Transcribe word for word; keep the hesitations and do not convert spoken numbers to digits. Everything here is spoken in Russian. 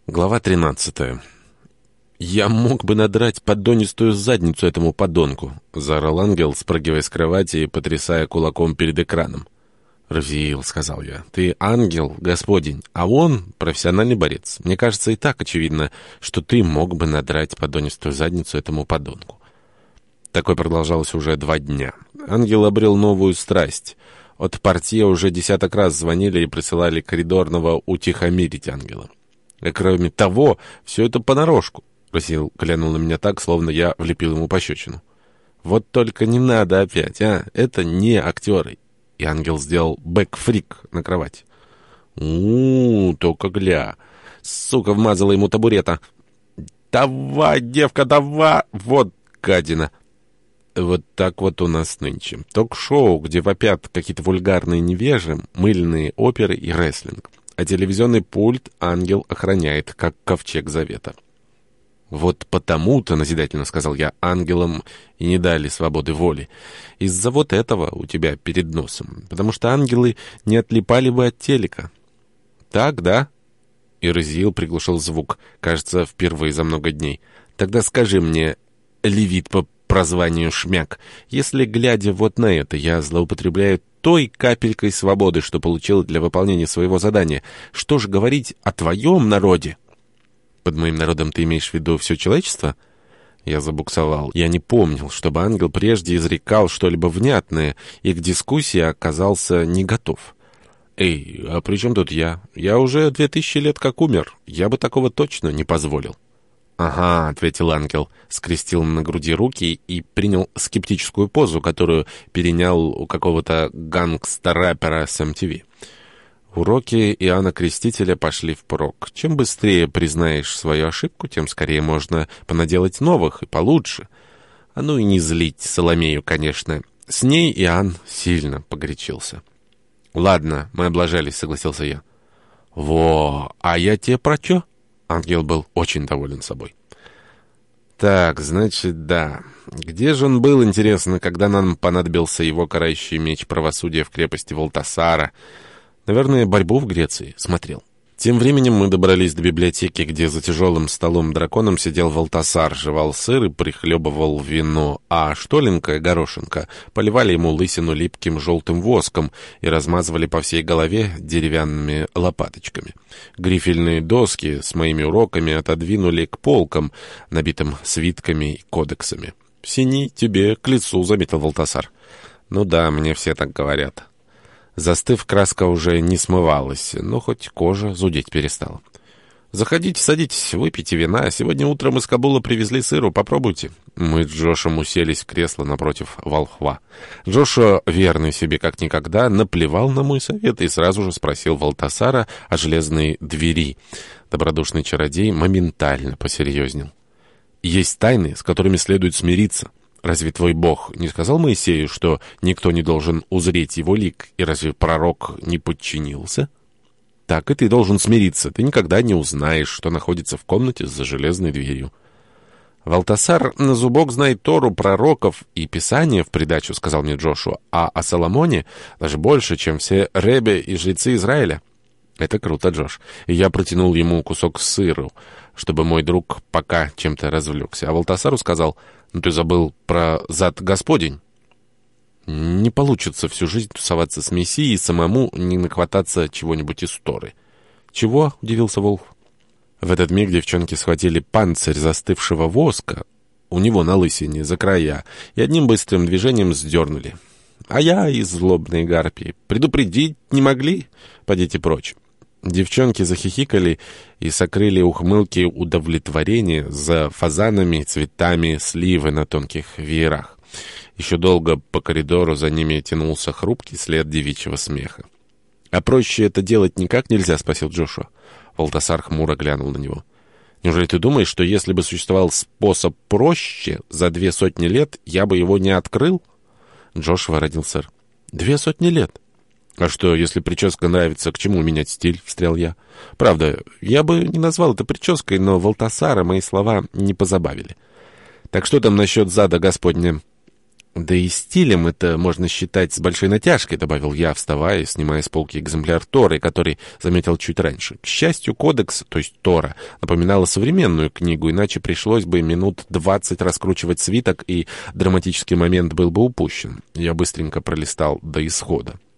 Глава тринадцатая. «Я мог бы надрать поддонистую задницу этому подонку», — заорал ангел, спрыгивая с кровати и потрясая кулаком перед экраном. «Равзиил», — сказал я, — «ты ангел, Господень, а он профессиональный борец. Мне кажется, и так очевидно, что ты мог бы надрать поддонистую задницу этому подонку». Такое продолжалось уже два дня. Ангел обрел новую страсть. От портье уже десяток раз звонили и присылали коридорного утихомирить ангела. И кроме того, все это понарошку. Равзиил глянул на меня так, словно я влепил ему пощечину. «Вот только не надо опять, а? Это не актеры». И ангел сделал бэкфрик на кровать. у только гля. Сука вмазала ему табурета. «Давай, девка, давай!» Вот гадина. Вот так вот у нас нынче. Ток-шоу, где вопят какие-то вульгарные невежи, мыльные оперы и рестлинг. А телевизионный пульт ангел охраняет, как ковчег завета. «Вот потому-то, — назидательно сказал я, — ангелам и не дали свободы воли. Из-за вот этого у тебя перед носом. Потому что ангелы не отлипали бы от телека». «Так, да?» И Равзиил приглушил звук, кажется, впервые за много дней. «Тогда скажи мне, левит по прозванию Шмяк, если, глядя вот на это, я злоупотребляю той капелькой свободы, что получил для выполнения своего задания, что же говорить о твоем народе?» «Под моим народом ты имеешь в виду все человечество?» Я забуксовал. Я не помнил, чтобы ангел прежде изрекал что-либо внятное, и к дискуссии оказался не готов. «Эй, а при чем тут я? Я уже две тысячи лет как умер. Я бы такого точно не позволил». «Ага», — ответил ангел, скрестил на груди руки и принял скептическую позу, которую перенял у какого-то гангстер-рэпера с эм ти ви. Уроки Иоанна Крестителя пошли впрок. Чем быстрее признаешь свою ошибку, тем скорее можно понаделать новых и получше. А ну и не злить Соломею, конечно. С ней Иоанн сильно погорячился. «Ладно, мы облажались», — согласился я. «Во, а я тебе про чё?» Ангел был очень доволен собой. «Так, значит, да. Где же он был, интересно, когда нам понадобился его карающий меч правосудия в крепости Валтасара? Наверное, борьбу в Греции смотрел». Тем временем мы добрались до библиотеки, где за тяжелым столом-драконом сидел Валтасар, жевал сыр и прихлебывал вино, а Штоленко и Горошенко поливали ему лысину липким желтым воском и размазывали по всей голове деревянными лопаточками. Грифельные доски с моими уроками отодвинули к полкам, набитым свитками и кодексами. «Синий тебе к лицу», — заметил Валтасар. «Ну да, мне все так говорят». Застыв, краска уже не смывалась, но хоть кожа зудеть перестала. «Заходите, садитесь, выпейте вина. Сегодня утром из Кабула привезли сыру, попробуйте». Мы с Джошем уселись в кресло напротив волхва. Джоша, верный себе как никогда, наплевал на мой совет и сразу же спросил Валтасара о железной двери. Добродушный чародей моментально посерьезнел. «Есть тайны, с которыми следует смириться. Разве твой Бог не сказал Моисею, что никто не должен узреть его лик, и разве пророк не подчинился? Так и ты должен смириться. Ты никогда не узнаешь, что находится в комнате за железной дверью». «Валтасар на зубок знает Тору, пророков и Писание в придачу», — сказал мне Джошуа, «а о Соломоне даже больше, чем все ребе и жрецы Израиля». «Это круто, Джош». И я протянул ему кусок сыру, чтобы мой друг пока чем-то развлекся. А Валтасару сказал: «Ну ты забыл про зад Господень». Не получится всю жизнь тусоваться с Мессией и самому не нахвататься чего-нибудь из Торы. «Чего?» — удивился Волк. В этот миг девчонки схватили панцирь застывшего воска у него на лысине за края и одним быстрым движением сдернули. «А я из злобной гарпии. Предупредить не могли? Подите прочь». Девчонки захихикали и сокрыли ухмылки удовлетворения за фазанами и цветами сливы на тонких веерах. Еще долго по коридору за ними тянулся хрупкий след девичьего смеха. «А проще это делать никак нельзя?» — спросил Джошуа. Валтасар хмуро глянул на него. «Неужели ты думаешь, что если бы существовал способ проще, за две сотни лет я бы его не открыл?» Джошуа родил сэр. «Две сотни лет? «А что, если прическа нравится, к чему менять стиль?» — встрял я. «Правда, я бы не назвал это прической, но Валтасара мои слова не позабавили». «Так что там насчет зада Господня?» «Да и стилем это можно считать с большой натяжкой», — добавил я, вставая и снимая с полки экземпляр Торы, который заметил чуть раньше. К счастью, кодекс, то есть Тора, напоминала современную книгу, иначе пришлось бы минут двадцать раскручивать свиток, и драматический момент был бы упущен. Я быстренько пролистал до исхода.